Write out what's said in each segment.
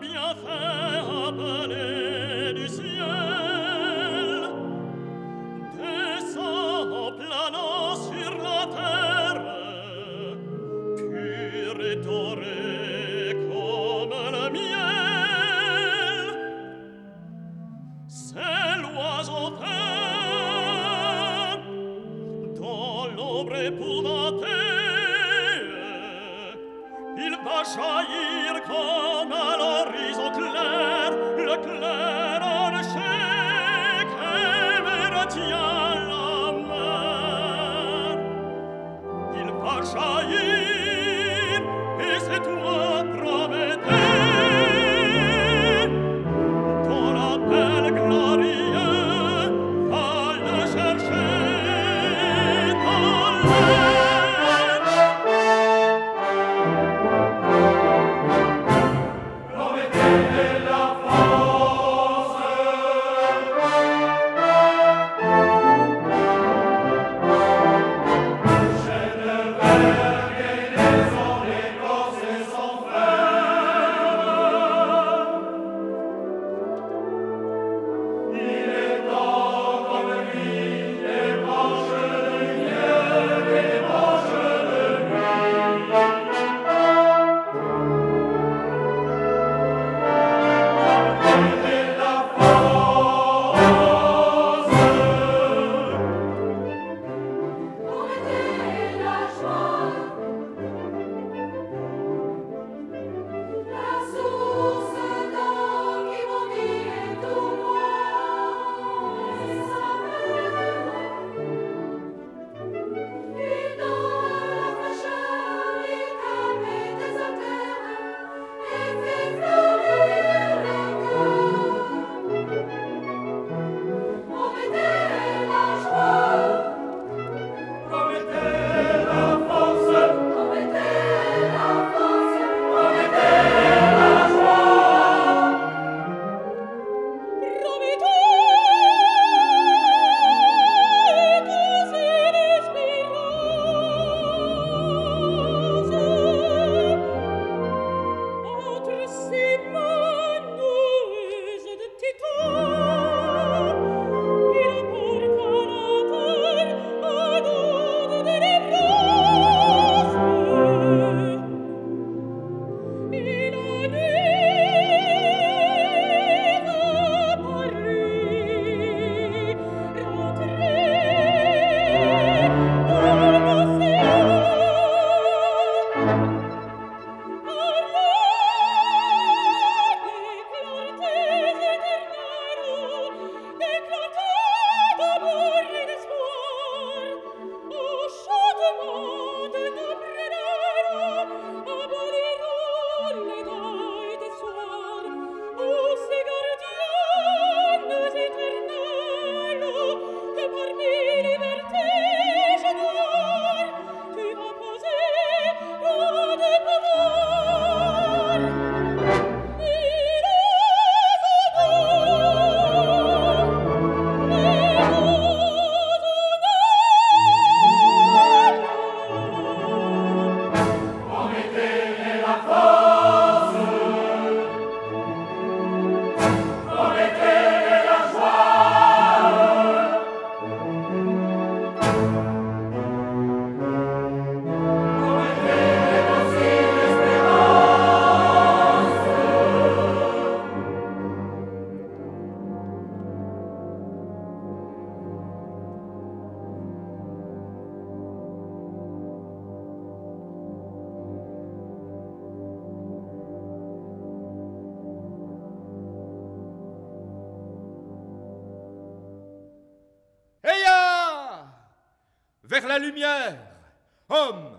vers la lumière. Hommes,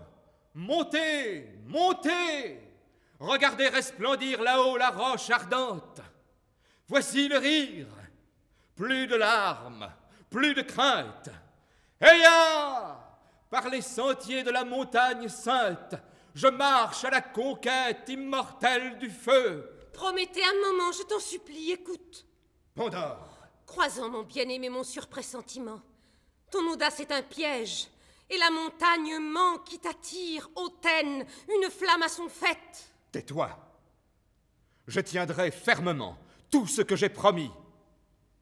montez, montez. Regardez resplendir là-haut la roche ardente. Voici le rire. Plus de larmes, plus de crainte. Ayah! Par les sentiers de la montagne sainte, je marche à la conquête immortelle du feu. Promettez un moment, je t'en supplie, écoute. Pandore. Croisant mon bien-aimé, mon surpressentiment, ton audace est un piège, et la montagne ment qui t'attire, hautaine, une flamme à son faîte. Tais-toi. Je tiendrai fermement tout ce que j'ai promis.